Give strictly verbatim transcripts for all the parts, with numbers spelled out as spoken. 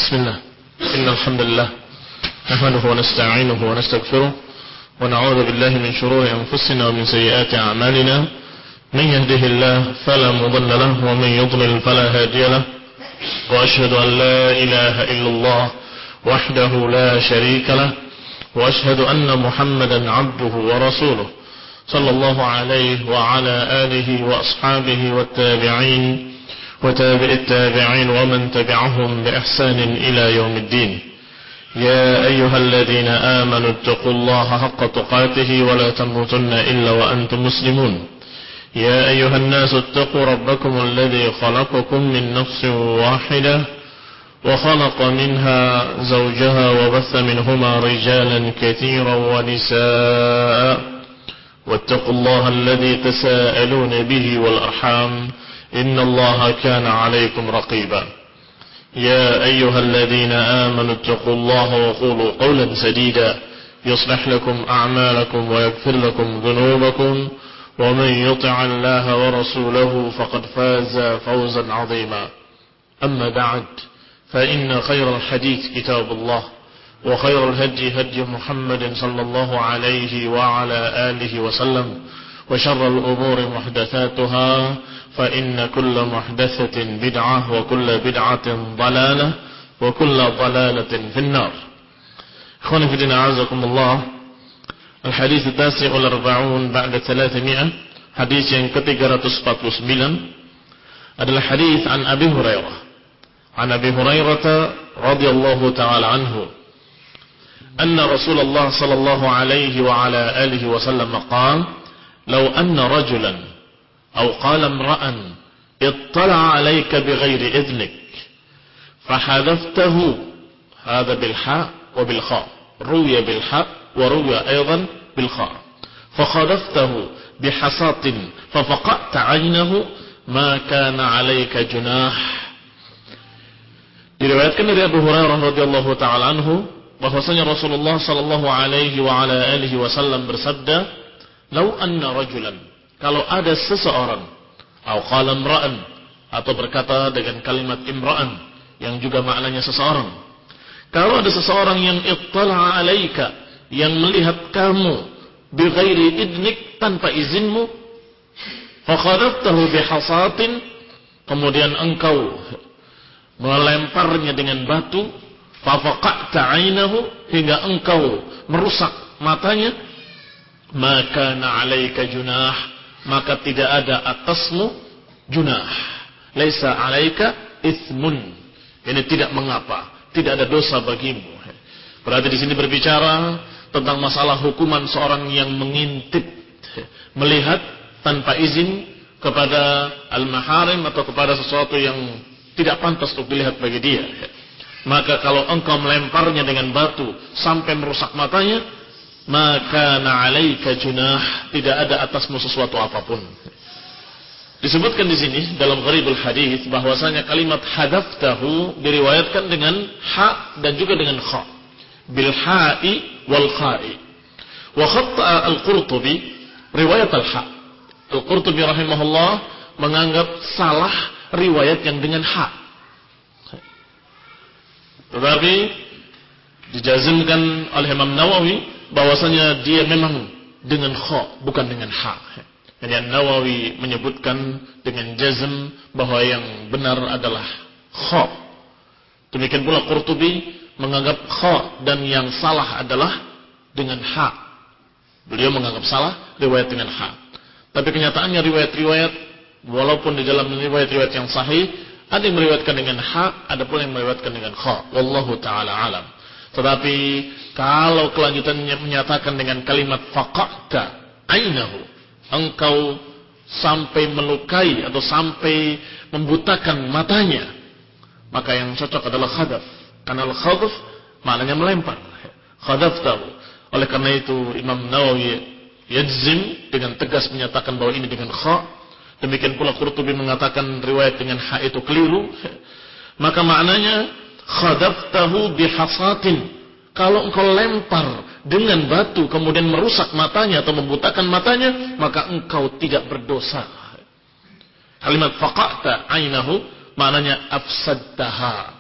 Bismillah. Innal hamdalillah nahmaduhu wa nasta'inuhu wa nastaghfiruh wa na'udzu billahi min shururi anfusina wa min sayyiati a'malina. Man yahdihillahu fala mudilla lahu wa man yudlil fala hadiya lahu. Wa ashhadu an la ilaha illallah wahdahu la sharika lahu wa ashhadu anna Muhammadan 'abduhu wa rasuluh. Sallallahu alaihi wa ala alihi wa ashabihi wat tabi'in وتابع التابعين ومن تبعهم بإحسان إلى يوم الدين. يا أيها الذين آمنوا اتقوا الله حق تقاته ولا تموتن إلا وأنتم مسلمون. يا أيها الناس اتقوا ربكم الذي خلقكم من نفس واحدة وخلق منها زوجها وبث منهما رجالا كثيرا ونساء واتقوا الله الذي تساءلون به والأرحام إن الله كان عليكم رقيبا. يا أيها الذين آمنوا اتقوا الله وقولوا قولا سديدا يصلح لكم أعمالكم ويغفر لكم ذنوبكم ومن يطع الله ورسوله فقد فاز فوزا عظيما. أما بعد فإن خير الحديث كتاب الله وخير الهدي هدي محمد صلى الله عليه وعلى آله وسلم وشر الأمور محدثاتها فإن كل محدثة بدعة وكل بدعة ضلالة وكل ضلالة في النار. إخواني في الدين أعزكم الله. الحديث التاسع والأربعون بعد ثلاثمائة. حديث yang ke tiga ratus empat puluh sembilan adalah hadis an Abi Hurairah. An Abi Hurairah radhiyallahu ta'ala anhu anna Rasulullah sallallahu alaihi wa ala alihi wasallam qala law anna rajulan أو قال امرأ اطلع عليك بغير إذنك فحذفته هذا بالحاء وبالخاء روي بالحاء وروي أيضا بالخاء فخذفته بحصاة ففقأت عينه ما كان عليك جناح. Diriwayatkan dari Abu Hurairah radhiyallahu taala anhu bahwasanya Rasulullah sallallahu alaihi wa ala alihi wasallam bersabda, "Lau anna rajulan," kalau ada seseorang, atau qala imra'an, atau berkata dengan kalimat imra'an yang juga maknanya seseorang. Kalau ada seseorang yang ittala'a 'alaika, yang melihat kamu bighairi idnik, tanpa izinmu, fa khadaftahu bihasatin, kemudian engkau melemparnya dengan batu, fa faqa'ta 'ainahu, hingga engkau merusak matanya, maka na 'alaika junah, maka tidak ada atasmu junah. Laisa 'alaika itsmun. Ini tidak mengapa, tidak ada dosa bagimu. Berarti di sini berbicara tentang masalah hukuman seorang yang mengintip, melihat tanpa izin kepada al-maharim atau kepada sesuatu yang tidak pantas untuk dilihat bagi dia. Maka kalau engkau melemparnya dengan batu sampai merusak matanya, maka na'alaika junah, tidak ada atasmu sesuatu apapun. Disebutkan di sini dalam gharibul hadis bahwasanya kalimat hadaftahu diriwayatkan dengan ha dan juga dengan kha, bil ha'i wal kha'i. Wa khatta'a al-Qurtubi riwayat al-ha. Al-Qurtubi rahimahullah menganggap salah riwayat yang dengan ha. Tetapi dijazmkan oleh Imam Nawawi bahwasanya dia memang dengan kha, bukan dengan ha. Jadi Nawawi menyebutkan dengan jazm bahwa yang benar adalah kha. Demikian pula Qurtubi menganggap kha dan yang salah adalah dengan ha. Beliau menganggap salah riwayat dengan ha. Tapi kenyataannya riwayat-riwayat, walaupun di dalam riwayat-riwayat yang sahih ada yang meriwayatkan dengan ha, ada pula yang meriwayatkan dengan kha. Wallahu taala alam. Tetapi kalau kelanjutannya menyatakan dengan kalimat faqa'ta ainahu, engkau sampai melukai atau sampai membutakan matanya, maka yang cocok adalah khadaf. Karena al-khadaf maknanya melempar. Khadaftahu. Oleh karena itu Imam Nawawi yajzim dengan tegas menyatakan bahwa ini dengan kha. Demikian pula Qurtubi mengatakan riwayat dengan ha itu keliru. Maka maknanya khadaftahu bihasatin, kalau engkau lempar dengan batu kemudian merusak matanya atau membutakan matanya, maka engkau tidak berdosa. Kalimat faqa'ta ainahu maknanya afsadtaha,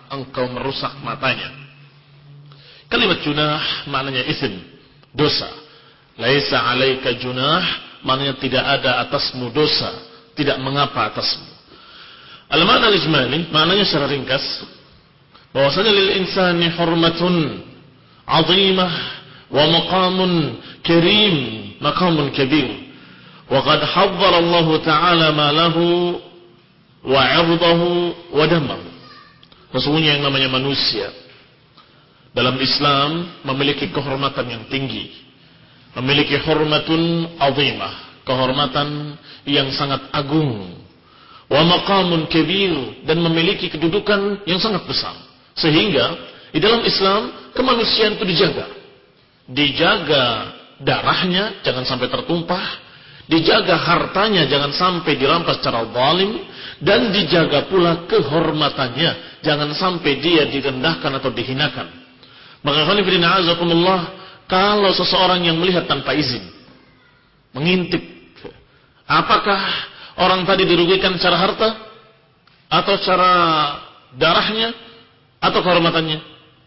engkau merusak matanya. Kalimat junah maknanya ism, dosa. Laisa 'alaika junah maknanya tidak ada atasmu dosa, tidak mengapa atasmu. Al-ma'na al-ijmali maknanya secara ringkas bahwasanya lil insani hurmatun 'azimah wa maqamun karim, maqamun kabir. Wa qad haddara Allah Ta'ala ma lahu wa 'irdahu wa damahu. Sesungguhnya yang namanya manusia dalam Islam memiliki kehormatan yang tinggi, memiliki hormatun 'azimah, kehormatan yang sangat agung, wa maqamun kabir, dan memiliki kedudukan yang sangat besar. Sehingga di dalam Islam kemanusiaan itu dijaga. Dijaga darahnya jangan sampai tertumpah, dijaga hartanya jangan sampai dirampas secara zalim, dan dijaga pula kehormatannya jangan sampai dia direndahkan atau dihinakan. Maka khonifidina azakumullah, kalau seseorang yang melihat tanpa izin, mengintip, apakah orang tadi dirugikan secara harta atau secara darahnya atau kehormatannya?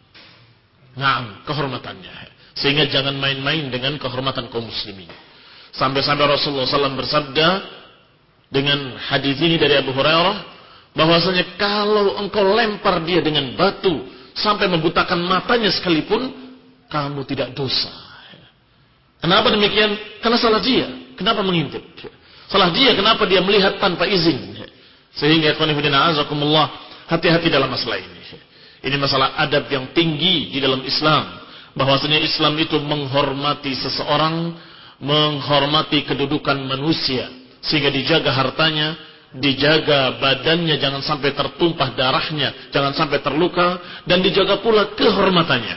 Naam, kehormatannya. Sehingga jangan main-main dengan kehormatan kaum muslimin. Sampai-sampai Rasulullah shallallahu alaihi wasallam bersabda dengan hadis ini dari Abu Hurairah, bahwasanya kalau engkau lempar dia dengan batu sampai membutakan matanya sekalipun, kamu tidak dosa. Kenapa demikian? Karena salah dia. Kenapa mengintip? Salah dia. Kenapa dia melihat tanpa izin? Sehingga ikhwanifidina azakumullah, hati-hati dalam masalah ini. Ini masalah adab yang tinggi di dalam Islam. Bahwasanya Islam itu menghormati seseorang, menghormati kedudukan manusia, sehingga dijaga hartanya, dijaga badannya jangan sampai tertumpah darahnya, jangan sampai terluka, dan dijaga pula kehormatannya.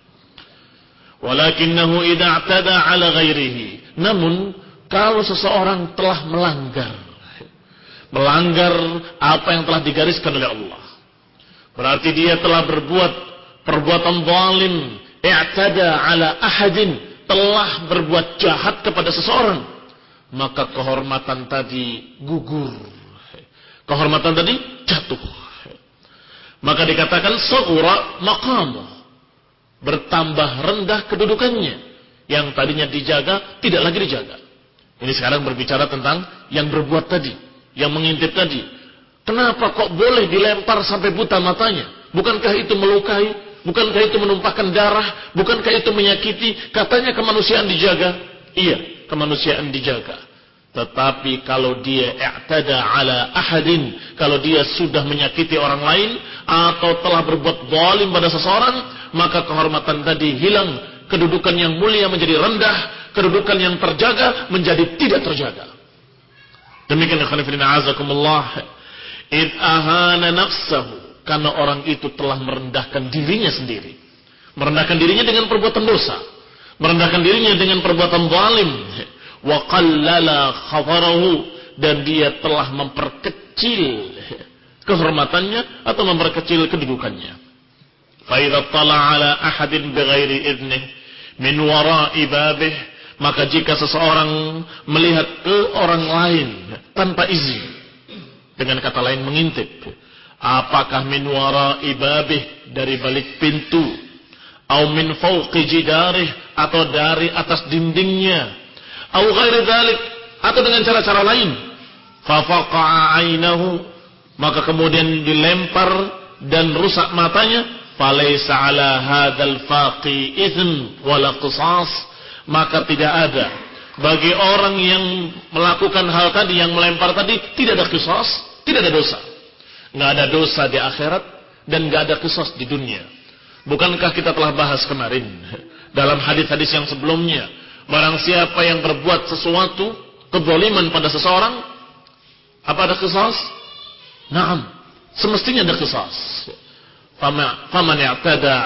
Walakinnahu idza i'tada 'ala ghairihi. Namun kalau seseorang telah melanggar melanggar apa yang telah digariskan oleh Allah, berarti dia telah berbuat perbuatan zalim, i'tada 'ala ahadin, telah berbuat jahat kepada seseorang, maka kehormatan tadi gugur, kehormatan tadi jatuh. Maka dikatakan saghura maqamuh, bertambah rendah kedudukannya. Yang tadinya dijaga tidak lagi dijaga. Ini sekarang berbicara tentang yang berbuat tadi, yang mengintip tadi. Kenapa kok boleh dilempar sampai buta matanya? Bukankah itu melukai? Bukankah itu menumpahkan darah? Bukankah itu menyakiti? Katanya kemanusiaan dijaga. Iya, kemanusiaan dijaga. Tetapi kalau dia i'tada 'ala ahadin, kalau dia sudah menyakiti orang lain atau telah berbuat zalim pada seseorang, maka kehormatan tadi hilang, kedudukan yang mulia menjadi rendah, kedudukan yang terjaga menjadi tidak terjaga. Demikian ikhwan fillah azakumullah, id ahana nafsahu, karena orang itu telah merendahkan dirinya sendiri. Merendahkan dirinya dengan perbuatan dosa. Merendahkan dirinya dengan perbuatan zalim. Wa qallala khafarahu, dan dia telah memperkecil kehormatannya atau memperkecil kedudukannya. Fa idza tala ala ahadin bighairi idnih min wara'i babih, maka jika seseorang melihat ke orang lain tanpa izin, dengan kata lain mengintip, apakah min wara'i babih, dari balik pintu, au min fawqi jidarih, atau dari atas dindingnya, au ghairi dzalik, atau dengan cara-cara lain, fa faqa'a 'ainahu, maka kemudian dilempar dan rusak matanya, falaysa 'ala hadzal faqi itsm wala qisas, maka tidak ada bagi orang yang melakukan hal tadi, yang melempar tadi, tidak ada qisas, tidak ada dosa. Nggak ada dosa di akhirat dan nggak ada qisas di dunia. Bukankah kita telah bahas kemarin dalam hadis-hadis yang sebelumnya, barang siapa yang berbuat sesuatu kezaliman pada seseorang, apa ada qisas? Naam, semestinya ada qisas. Fama faman i'tada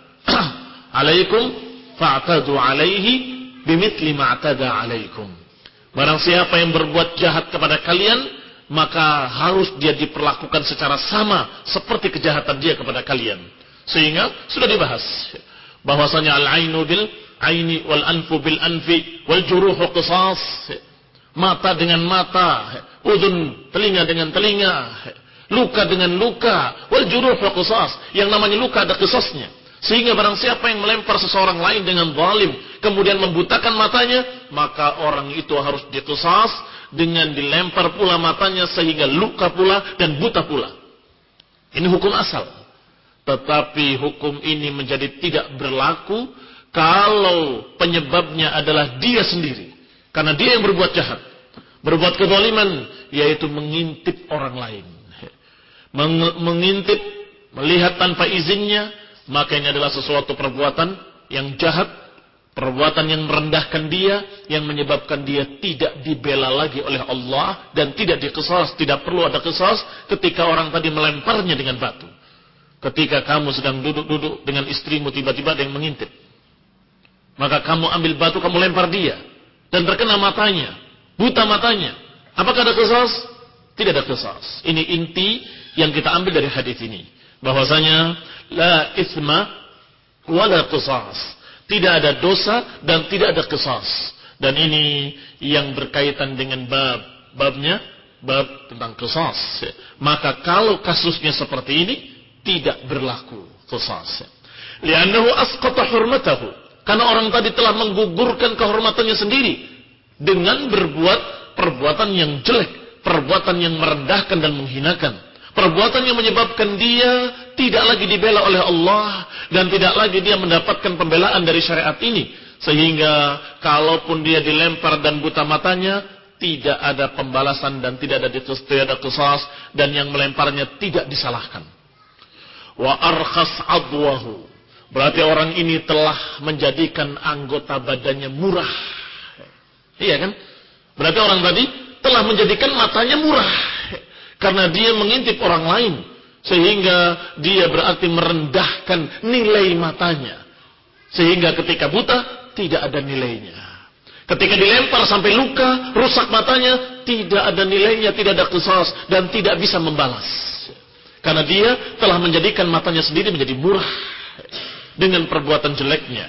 'alaikum fa'tadu 'alaihi bimithli ma i'tada 'alaikum. Barang siapa yang berbuat jahat kepada kalian, maka harus dia diperlakukan secara sama seperti kejahatan dia kepada kalian. Sehingga sudah dibahas bahwasanya al-ainu bil aini wal anfu bil anfi wal juruhu qisas. Mata dengan mata, udhun, telinga dengan telinga, Luka dengan luka. Wal juruh wa qisas. Yang namanya luka ada qisasnya. Sehingga barang siapa yang melempar seseorang lain dengan zalim, kemudian membutakan matanya, maka orang itu harus diqisas dengan dilempar pula matanya sehingga luka pula dan buta pula. Ini hukum asal. Tetapi hukum ini menjadi tidak berlaku kalau penyebabnya adalah dia sendiri. Karena dia yang berbuat jahat. Berbuat kezaliman, yaitu mengintip orang lain. Mengintip, melihat tanpa izinnya, maka ini adalah sesuatu perbuatan yang jahat, perbuatan yang merendahkan dia, yang menyebabkan dia tidak dibela lagi oleh Allah dan tidak diqisas, tidak perlu ada qisas ketika orang tadi melemparnya dengan batu. Ketika kamu sedang duduk-duduk dengan istrimu, tiba-tiba ada yang mengintip, maka kamu ambil batu, kamu lempar dia dan terkena matanya, buta matanya. Apakah ada qisas? Tidak ada qisas. Ini inti yang kita ambil dari hadis ini, bahwasanya la isma wala qisas. Tidak ada dosa dan tidak ada qisas. Dan ini yang berkaitan dengan bab babnya bab tentang qisas. Maka kalau kasusnya seperti ini tidak berlaku qisas. Li'annahu asqata hurmatahu. Karena orang tadi telah menggugurkan kehormatannya sendiri dengan berbuat perbuatan yang jelek, perbuatan yang merendahkan dan menghinakan. Perbuatan yang menyebabkan dia tidak lagi dibela oleh Allah dan tidak lagi dia mendapatkan pembelaan dari syariat ini. Sehingga kalaupun dia dilempar dan buta matanya, tidak ada pembalasan dan tidak ada qisas, dan yang melemparnya tidak disalahkan. Wa arkhas adwahu. Berarti orang ini telah menjadikan anggota badannya murah. Iya kan? Berarti orang tadi telah menjadikan matanya murah. Karena dia mengintip orang lain. Sehingga dia berarti merendahkan nilai matanya. Sehingga ketika buta, tidak ada nilainya. Ketika dilempar sampai luka, rusak matanya, tidak ada nilainya, tidak ada qisas, dan tidak bisa membalas. Karena dia telah menjadikan matanya sendiri menjadi murah. Dengan perbuatan jeleknya.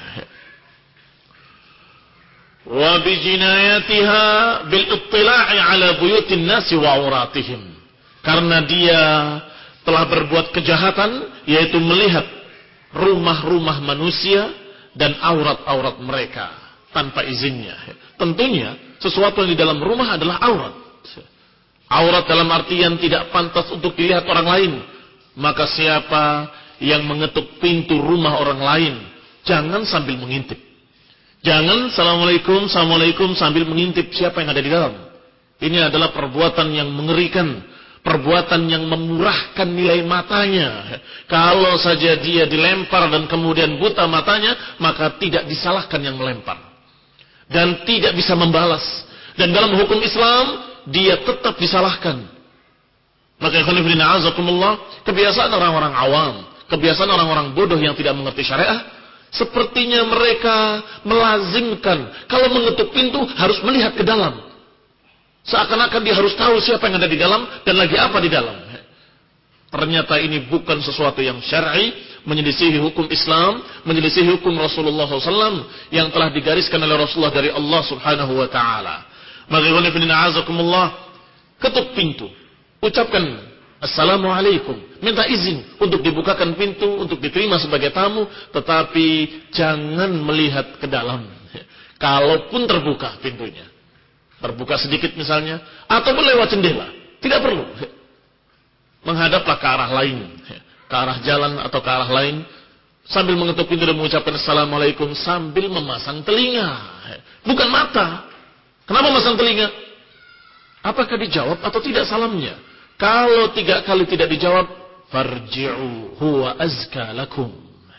Wa bijinayatiha bil ittila'i ala buyutin nasi wa auratihim. Karena dia telah berbuat kejahatan, yaitu melihat rumah-rumah manusia dan aurat-aurat mereka tanpa izinnya. Tentunya sesuatu yang di dalam rumah adalah aurat. Aurat dalam artian tidak pantas untuk dilihat orang lain. Maka siapa yang mengetuk pintu rumah orang lain, jangan sambil mengintip. Jangan assalamualaikum, assalamualaikum sambil mengintip siapa yang ada di dalam. Ini adalah perbuatan yang mengerikan. Perbuatan yang memurahkan nilai matanya. Kalau saja dia dilempar dan kemudian buta matanya, maka tidak disalahkan yang melempar. Dan tidak bisa membalas. Dan dalam hukum Islam, dia tetap disalahkan. Maka ikhwanifidina azakumullah, kebiasaan orang-orang awam, kebiasaan orang-orang bodoh yang tidak mengerti syariah, sepertinya mereka melazimkan, kalau mengetuk pintu harus melihat ke dalam. Seakan-akan dia harus tahu siapa yang ada di dalam dan lagi apa di dalam. Ternyata ini bukan sesuatu yang syar'i, menyelisihi hukum Islam, menyelisihi hukum Rasulullah shallallahu alaihi wasallam yang telah digariskan oleh Rasulullah dari Allah Subhanahu wa taala. Maka azakumullah, ketuk pintu, ucapkan assalamualaikum, minta izin untuk dibukakan pintu, untuk diterima sebagai tamu, tetapi jangan melihat ke dalam. Kalaupun terbuka pintunya, terbuka sedikit misalnya, atau lewat jendela, tidak perlu. Menghadaplah ke arah lain, ke arah jalan atau ke arah lain, sambil mengetuk pintu dan mengucapkan assalamualaikum sambil memasang telinga, bukan mata. Kenapa memasang telinga? Apakah dijawab atau tidak salamnya? Kalau tiga kali tidak dijawab, farji'u huwa azka lakum.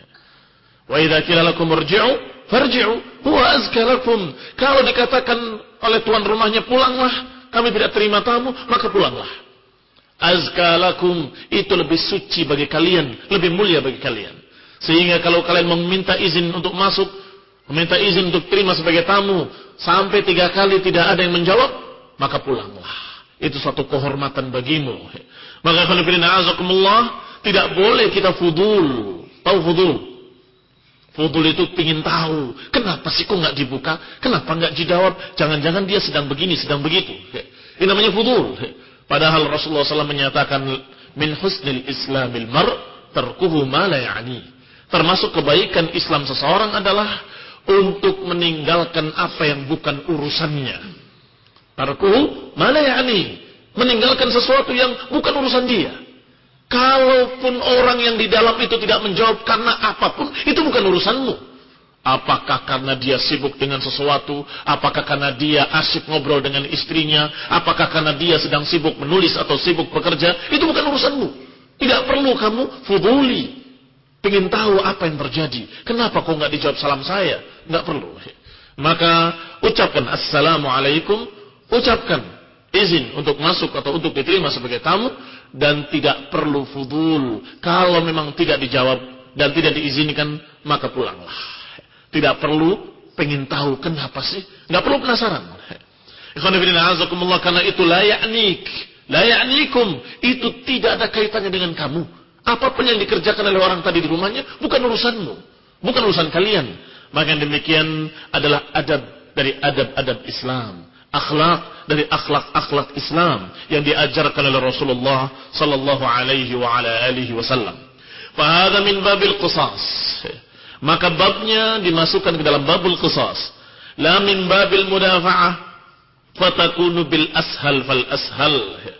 Wa idza qila lakum irji'u farji'u huwa azka lakum. Kalau dikatakan oleh tuan rumahnya pulanglah, kami tidak terima tamu, maka pulanglah. Azka lakum, itu lebih suci bagi kalian, lebih mulia bagi kalian. Sehingga kalau kalian meminta izin untuk masuk, meminta izin untuk terima sebagai tamu, sampai tiga kali tidak ada yang menjawab, maka pulanglah. Itu suatu kehormatan bagimu. Maka khonifidina azakumullah, tidak boleh kita fudul. Tahu fudul? Fudul itu pingin tahu, kenapa sih kok nggak dibuka? Kenapa nggak dijawab? Jangan-jangan dia sedang begini, sedang begitu. Ini namanya fudul. Padahal Rasulullah shallallahu alaihi wasallam menyatakan min husnil islamil mar tarkuhu ma la ya'ni. Termasuk kebaikan Islam seseorang adalah untuk meninggalkan apa yang bukan urusannya. Tarkuhu ma la ya'ni, meninggalkan sesuatu yang bukan urusan dia. Kalaupun orang yang di dalam itu tidak menjawab karena apapun, itu bukan urusanmu. Apakah karena dia sibuk dengan sesuatu? Apakah karena dia asyik ngobrol dengan istrinya? Apakah karena dia sedang sibuk menulis atau sibuk bekerja? Itu bukan urusanmu. Tidak perlu kamu fuduli. Pengen tahu apa yang terjadi. Kenapa kok nggak dijawab salam saya? Nggak perlu. Maka ucapkan assalamualaikum. Ucapkan izin untuk masuk atau untuk diterima sebagai tamu. Dan tidak perlu fudul. Kalau memang tidak dijawab dan tidak diizinkan, maka pulanglah. Tidak perlu pengen tahu kenapa sih. Nggak perlu penasaran. Karena itu la ya'nik, la ya'nikum. Itu tidak ada kaitannya dengan kamu. Apapun yang dikerjakan oleh orang tadi di rumahnya bukan urusanmu, bukan urusan kalian. Maka yang demikian adalah adab dari adab-adab Islam, akhlak dari akhlak-akhlak Islam yang diajarkan oleh Rasulullah sallallahu alaihi wa ala alihi wasallam. Fa hadza min babil qisas. Maka babnya dimasukkan ke dalam babul qisas. La min babil mudafa'ah fatakunu bil ashal fal ashal.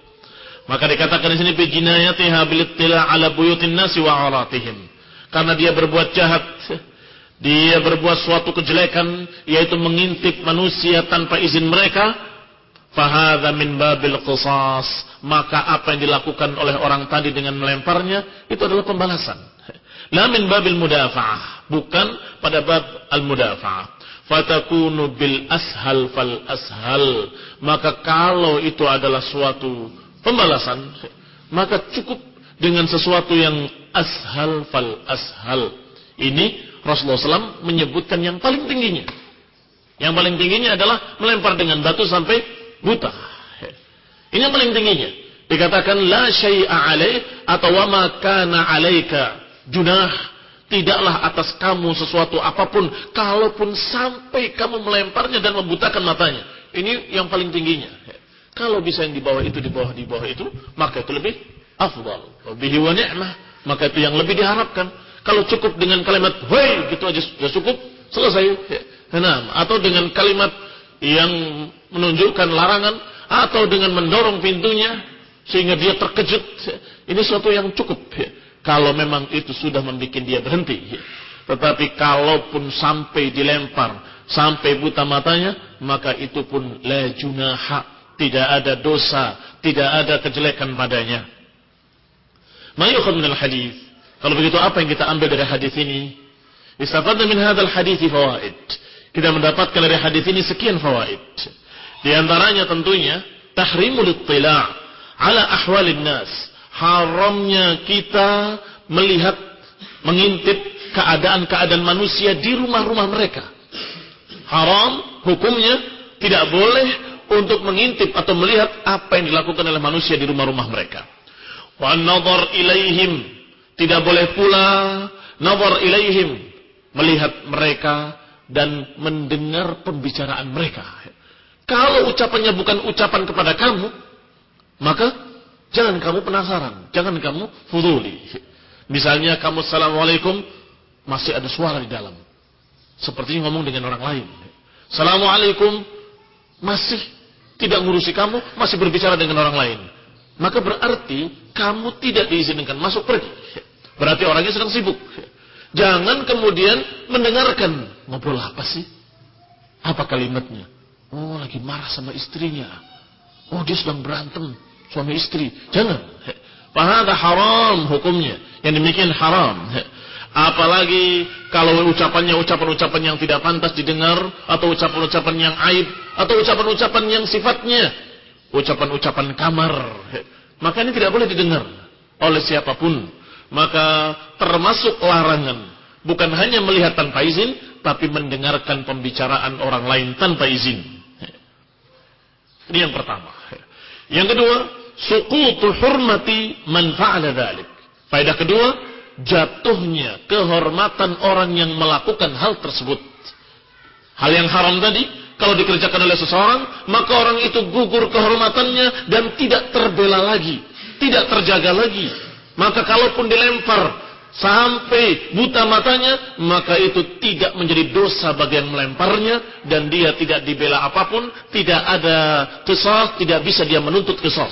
Maka dikatakan di sini bi jinayatiha bil ittila' ala buyutin nasi wa auratihim. Karena dia berbuat jahat, dia berbuat suatu kejelekan, yaitu mengintip manusia tanpa izin mereka. Fa hadza min babil qisas. Maka apa yang dilakukan oleh orang tadi dengan melemparnya itu adalah pembalasan. La min babil mudafa'ah, bukan pada bab al-mudafa'ah. Fatakunu bil ashal fal ashal. Maka kalau itu adalah suatu pembalasan, maka cukup dengan sesuatu yang ashal fal ashal. Ini Rasulullah shallallahu alaihi wasallam menyebutkan yang paling tingginya. Yang paling tingginya adalah melempar dengan batu sampai buta. Ini yang paling tingginya. Dikatakan la syai'a alaih atau wa ma kana alaika junah, tidaklah atas kamu sesuatu apapun, kalaupun sampai kamu melemparnya dan membutakan matanya. Ini yang paling tingginya. Kalau bisa yang di bawah itu, di bawah, di bawah itu, maka itu lebih afdal. Bihi wa ni'mah, maka itu yang lebih diharapkan. Kalau cukup dengan kalimat hoi, gitu aja sudah cukup, selesai. Nah, atau dengan kalimat yang menunjukkan larangan, atau dengan mendorong pintunya sehingga dia terkejut, ini sesuatu yang cukup. Kalau memang itu sudah membuat dia berhenti. Tetapi kalaupun sampai dilempar, sampai buta matanya, maka itu pun la junaha, tidak ada dosa, tidak ada kejelekan padanya. Ma yukhad min al-hadits. Kalau begitu apa yang kita ambil dari hadis ini? Istafadna min hadzal hadits fawaid. Kita mendapatkan dari hadis ini sekian fawaid. Di antaranya tentunya tahrimul ittila' ala ahwalin nas. Haramnya kita melihat, mengintip keadaan-keadaan manusia di rumah-rumah mereka. Haram hukumnya tidak boleh untuk mengintip atau melihat apa yang dilakukan oleh manusia di rumah-rumah mereka. Wa an-nadhar ilaihim, tidak boleh pula nadhar ilaihim, melihat mereka dan mendengar pembicaraan mereka. Kalau ucapannya bukan ucapan kepada kamu, maka jangan kamu penasaran, jangan kamu fuduli. Misalnya kamu assalamualaikum, masih ada suara di dalam, sepertinya ngomong dengan orang lain. Assalamualaikum, masih tidak ngurusi kamu, masih berbicara dengan orang lain. Maka berarti kamu tidak diizinkan masuk, pergi. Berarti orangnya sedang sibuk. Jangan kemudian mendengarkan, ngobrol apa sih? Apa kalimatnya? Oh, lagi marah sama istrinya. Oh, dia sedang berantem suami istri. Jangan. Fahada haram hukumnya. Yang demikian haram. Apalagi kalau ucapannya ucapan-ucapan yang tidak pantas didengar, atau ucapan-ucapan yang aib, atau ucapan-ucapan yang sifatnya ucapan-ucapan kamar, maka ini tidak boleh didengar oleh siapapun. Maka termasuk larangan bukan hanya melihat tanpa izin, tapi mendengarkan pembicaraan orang lain tanpa izin. Ini yang pertama. Yang kedua, suqutu hurmati man fa'ala dzalik. Faedah kedua, jatuhnya kehormatan orang yang melakukan hal tersebut. Hal yang haram tadi, kalau dikerjakan oleh seseorang, maka orang itu gugur kehormatannya dan tidak terbela lagi. tidak terjaga lagi. Maka kalaupun dilempar sampai buta matanya, maka itu tidak menjadi dosa bagi yang melemparnya, dan dia tidak dibela apapun, tidak ada qisas, tidak bisa dia menuntut qisas.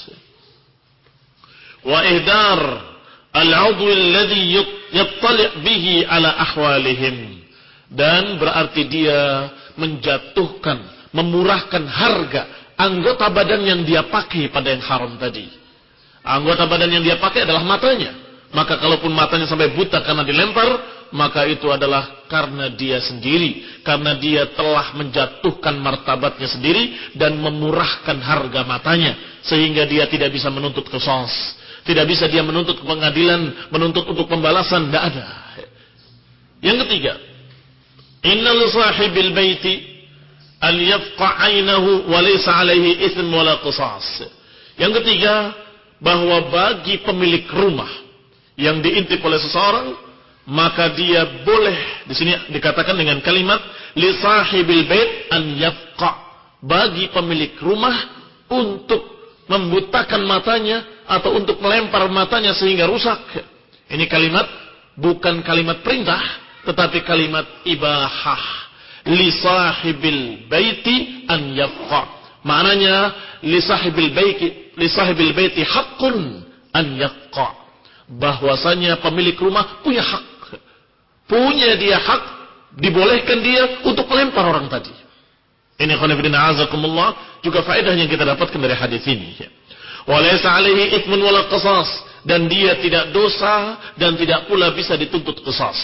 Wa ihdar al-'udwi alladhi yattali' bihi ala ahwalihim, dan berarti dia menjatuhkan, memurahkan harga anggota badan yang dia pakai pada yang haram tadi. Anggota badan yang dia pakai adalah matanya. Maka kalaupun matanya sampai buta karena dilempar, maka itu adalah karena dia sendiri, karena dia telah menjatuhkan martabatnya sendiri dan memurahkan harga matanya, sehingga dia tidak bisa menuntut qisas, tidak bisa dia menuntut ke pengadilan, menuntut untuk pembalasan, tidak ada. Yang ketiga, inna li sahibil baiti an yafqa 'ainahu wa laysa 'alaihi itsm wala qisas. Yang ketiga, bahwa bagi pemilik rumah yang diintip oleh seseorang, maka dia boleh, di sini dikatakan dengan kalimat li sahibil bait an yafqa, bagi pemilik rumah untuk membutakan matanya atau untuk melempar matanya sehingga rusak. Ini kalimat bukan kalimat perintah, tetapi kalimat ibahah. Li sahibil baiti an yafqa, maknanya li sahibil baiti li sahibil baiti haqqun an yafqa, bahwasanya pemilik rumah punya hak, punya dia hak, dibolehkan dia untuk melempar orang tadi. Ini khonifidina azakumullah, juga faedah yang kita dapatkan dari hadis ini. Wa laysa 'alaihi itsmun wala qisas, dan dia tidak dosa dan tidak pula bisa dituntut qisas.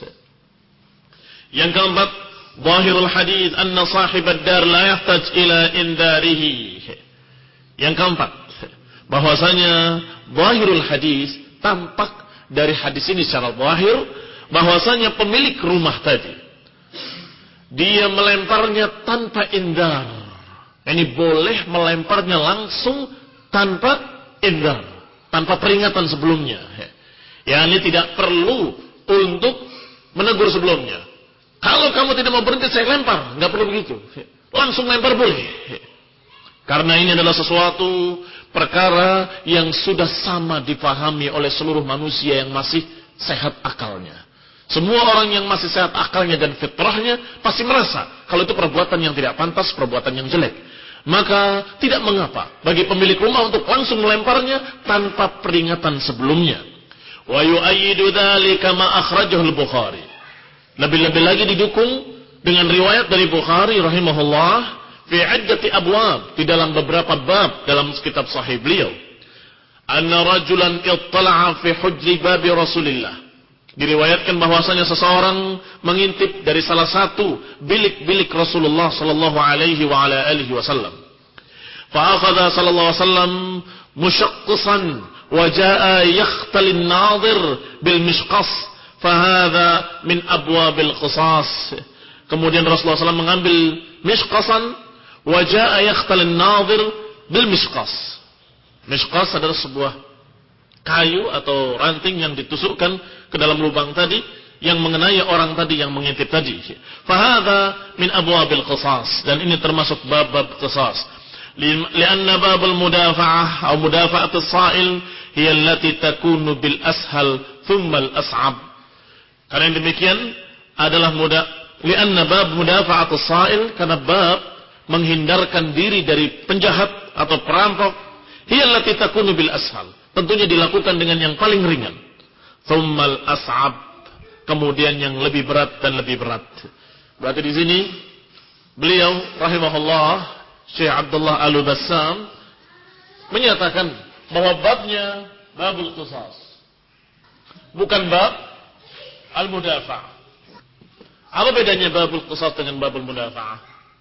Yang keempat, zahirul hadis anna sahibad dar la yahtaj ila indarihi. Yang keempat, bahwasanya zahirul hadis, tampak dari hadis ini secara zahir, bahwasanya pemilik rumah tadi dia melemparnya tanpa indar. Ini boleh melemparnya langsung tanpa indar, tanpa peringatan sebelumnya. Ya, ini tidak perlu untuk menegur sebelumnya. Kalau kamu tidak mau berhenti, saya lempar. Nggak perlu begitu. Langsung lempar boleh. Karena ini adalah sesuatu perkara yang sudah sama dipahami oleh seluruh manusia yang masih sehat akalnya. Semua orang yang masih sehat akalnya dan fitrahnya pasti merasa kalau itu perbuatan yang tidak pantas, perbuatan yang jelek. Maka tidak mengapa bagi pemilik rumah untuk langsung melemparnya tanpa peringatan sebelumnya. Wa yu'ayyidu dzalika ma akhrajahu al-Bukhari. Lebih-lebih lagi didukung dengan riwayat dari Bukhari rahimahullah fi 'iddati abwab, di dalam beberapa bab dalam kitab sahih beliau. Anna rajulan ittala'a fi hujri babi Rasulillah. Diriwayatkan bahwasanya seseorang mengintip dari salah satu bilik-bilik Rasulullah sallallahu alaihi wa ala alihi wasallam. Fa akhadha sallallahu alaihi wasallam mushaqqisan wa jaa yakhtali an-nadhir bil mishqas, fa hadha min abwabil qisas. Kemudian Rasulullah sallallahu alaihi wasallam mengambil mishqasan wa jaa yakhtali an-nadhir bil mishqas. Mishqas adalah sebuah kayu atau ranting yang ditusukkan ke dalam lubang tadi yang mengenai orang tadi yang mengintip tadi. Fahadha min abwabil qisas, dan ini termasuk bab-bab qisas. Lianna babul mudafa'ah atau mudafa'atus sa'il hiya allati takunu bil ashal thumma al as'ab. Karena yang demikian adalah muda lianna bab mudafa'atus sa'il, karena bab menghindarkan diri dari penjahat atau perampok, hiya allati takunu bil ashal, tentunya dilakukan dengan yang paling ringan. Thummal as'ab, kemudian yang lebih berat dan lebih berat. Berarti di sini beliau rahimahullah Syekh Abdullah Al-Bassam menyatakan bahwa babnya babul qisas, bukan bab al-mudafa'ah. Apa bedanya babul qisas dengan babul mudafa'ah?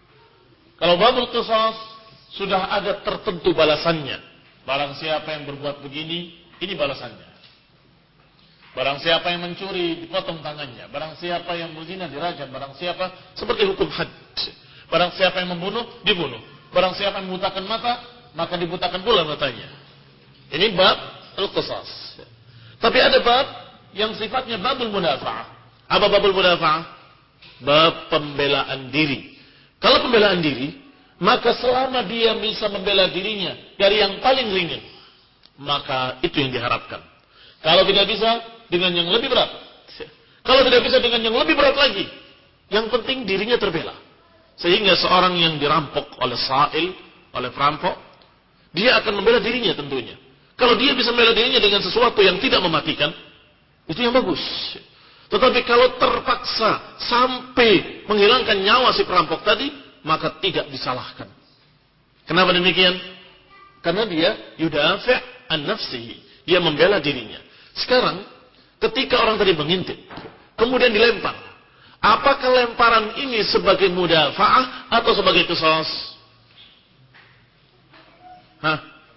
Kalau babul qisas sudah ada tertentu balasannya. Barang siapa yang berbuat begini, ini balasannya. Barang siapa yang mencuri, dipotong tangannya. Barang siapa yang berzina, dirajam. Barang siapa, seperti hukum had. Barang siapa yang membunuh, dibunuh. Barang siapa yang membutakan mata, maka dibutakan pula matanya. Ini bab al-qisas. Tapi ada bab yang sifatnya babul mudafa'ah. Apa babul mudafa'ah? Bab pembelaan diri. Kalau pembelaan diri, maka selama dia bisa membela dirinya dari yang paling ringan, maka itu yang diharapkan. Kalau tidak bisa, dengan yang lebih berat. Kalau tidak bisa, dengan yang lebih berat lagi. Yang penting dirinya terbela. Sehingga seorang yang dirampok oleh sa'il, oleh perampok, dia akan membela dirinya tentunya. Kalau dia bisa membela dirinya dengan sesuatu yang tidak mematikan, itu yang bagus. Tetapi kalau terpaksa sampai menghilangkan nyawa si perampok tadi, maka tidak disalahkan. Kenapa demikian? Karena dia yudafi' an nafsihi. Dia membela dirinya. Sekarang, ketika orang tadi mengintip, kemudian dilempar, apakah lemparan ini sebagai mudafa'ah atau sebagai qisas? Hah?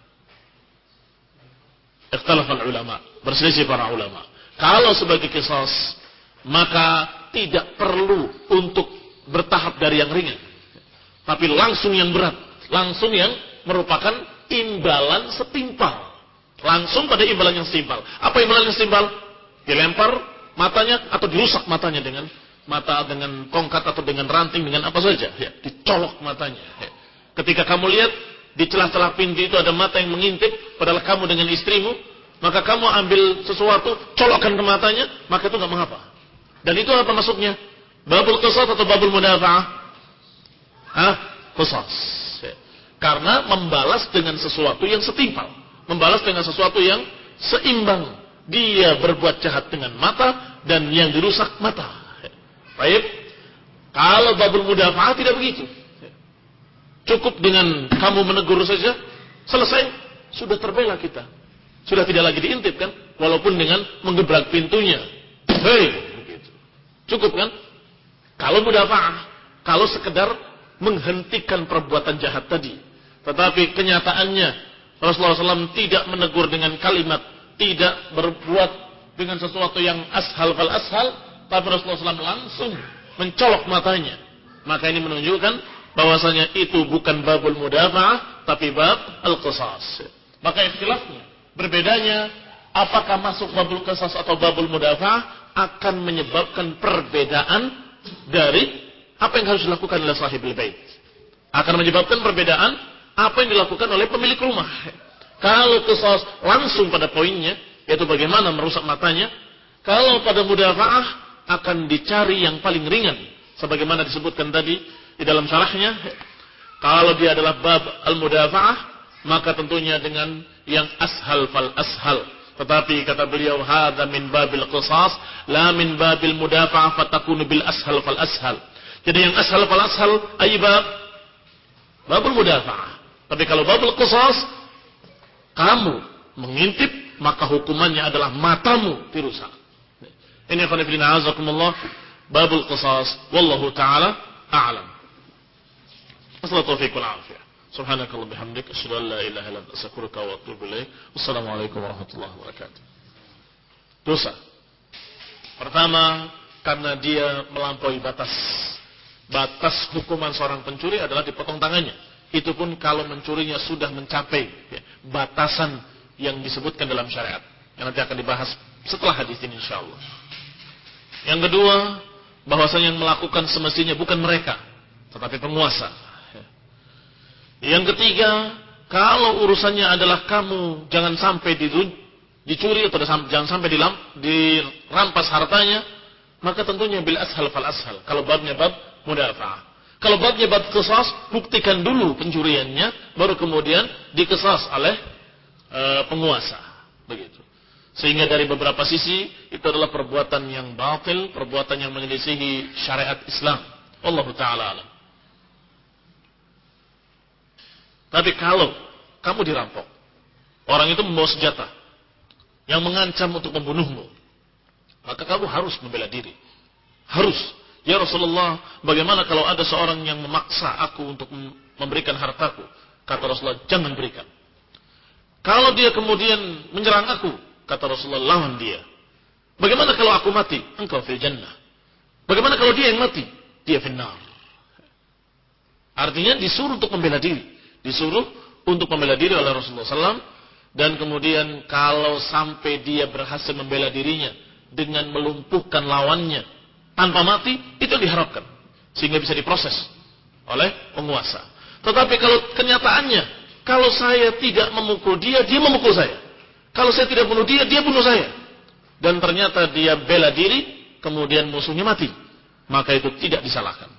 Ikhtalafal ulama. Berselisih para ulama. Kalau sebagai qisas, maka tidak perlu untuk bertahap dari yang ringan. Tapi langsung yang berat. Langsung yang merupakan imbalan setimpal. Langsung pada imbalan yang setimpal. Apa imbalan yang setimpal? Dilempar matanya atau dirusak matanya dengan mata, dengan tongkat atau dengan ranting, dengan apa saja. Ya, dicolok matanya. Ya. Ketika kamu lihat di celah-celah pintu itu ada mata yang mengintip, padahal kamu dengan istrimu, maka kamu ambil sesuatu, colokkan ke matanya, maka itu nggak mengapa. Dan itu apa maksudnya? Babul qisas atau babul mudafa'ah? Hah? Qisas. Ya. Karena membalas dengan sesuatu yang setimpal, membalas dengan sesuatu yang seimbang. Dia berbuat jahat dengan mata dan yang dirusak mata. Baik. Kalau babul mudafa'ah tidak begitu. Cukup dengan kamu menegur saja, selesai, sudah terbela kita. Sudah tidak lagi diintip kan? Walaupun dengan menggebrak pintunya. Hei, begitu. Cukup kan? Kalau mudafa'ah, kalau sekedar menghentikan perbuatan jahat tadi. Tetapi kenyataannya Rasulullah shallallahu alaihi wasallam tidak menegur dengan kalimat, tidak berbuat dengan sesuatu yang ashal fal ashal, tapi Rasulullah shallallahu alaihi wasallam langsung mencolok matanya. Maka ini menunjukkan bahwasanya itu bukan babul mudafa'ah, tapi bab al-qisas. Maka ikhtilafnya, berbedanya apakah masuk babul qisas atau babul mudafa'ah akan menyebabkan perbedaan dari apa yang harus dilakukan oleh sahibul bait. Akan menyebabkan perbedaan apa yang dilakukan oleh pemilik rumah. Kalau qisas langsung pada poinnya, yaitu bagaimana merusak matanya. Kalau pada mudafa'ah akan dicari yang paling ringan, sebagaimana disebutkan tadi di dalam syarahnya. Kalau dia adalah bab al-mudafa'ah, maka tentunya dengan yang ashal fal ashal. Tetapi kata beliau, hadza min babil qisas, la min babil mudafa'ah fatakunu bil ashal fal ashal. Jadi yang ashal fal ashal ay bab babul mudafa'ah. Tapi kalau babul qisas, kamu mengintip, maka hukumannya adalah matamu dirusak. Ini akan dibina azakumullah babul qisas, wallahu taala a'lam. Assalamualaikum warahmatullahi wabarakatuh. Subhanakallah bihamdik, asyhadu an la ilaha illa anta astaghfiruka wa atubu ilaik. Wassalamualaikum warahmatullahi wabarakatuh. Dosa. Pertama, karena dia melampaui batas. Batas hukuman seorang pencuri adalah dipotong tangannya. Itu pun kalau mencurinya sudah mencapai ya, batasan yang disebutkan dalam syariat. Yang nanti akan dibahas setelah hadis ini insyaallah. Yang kedua, bahwasanya yang melakukan semestinya bukan mereka, tetapi penguasa. Yang ketiga, kalau urusannya adalah kamu jangan sampai dicuri atau jangan sampai dirampas hartanya, maka tentunya bil ashal fal ashal. Kalau babnya bab mudafa'ah. Kalau babnya bab qisas, buktikan dulu pencuriannya, baru kemudian diqisas oleh e, penguasa. Begitu. Sehingga dari beberapa sisi itu adalah perbuatan yang batil, perbuatan yang menyelisihi syariat Islam. Wallahu taala alam. Tapi kalau kamu dirampok, orang itu membawa senjata yang mengancam untuk membunuhmu, maka kamu harus membela diri. Harus. Ya Rasulullah, bagaimana kalau ada seorang yang memaksa aku untuk memberikan hartaku? Kata Rasulullah, jangan berikan. Kalau dia kemudian menyerang aku, kata Rasulullah, lawan dia. Bagaimana kalau aku mati? Engkau fil jannah. Bagaimana kalau dia yang mati? Dia finnar. Artinya disuruh untuk membela diri. Disuruh untuk membela diri oleh Rasulullah shallallahu alaihi wasallam. Dan kemudian kalau sampai dia berhasil membela dirinya dengan melumpuhkan lawannya tanpa mati, itu diharapkan. Sehingga bisa diproses oleh penguasa. Tetapi kalau kenyataannya, kalau saya tidak memukul dia, dia memukul saya. Kalau saya tidak bunuh dia, dia bunuh saya. Dan ternyata dia bela diri, kemudian musuhnya mati. Maka itu tidak disalahkan.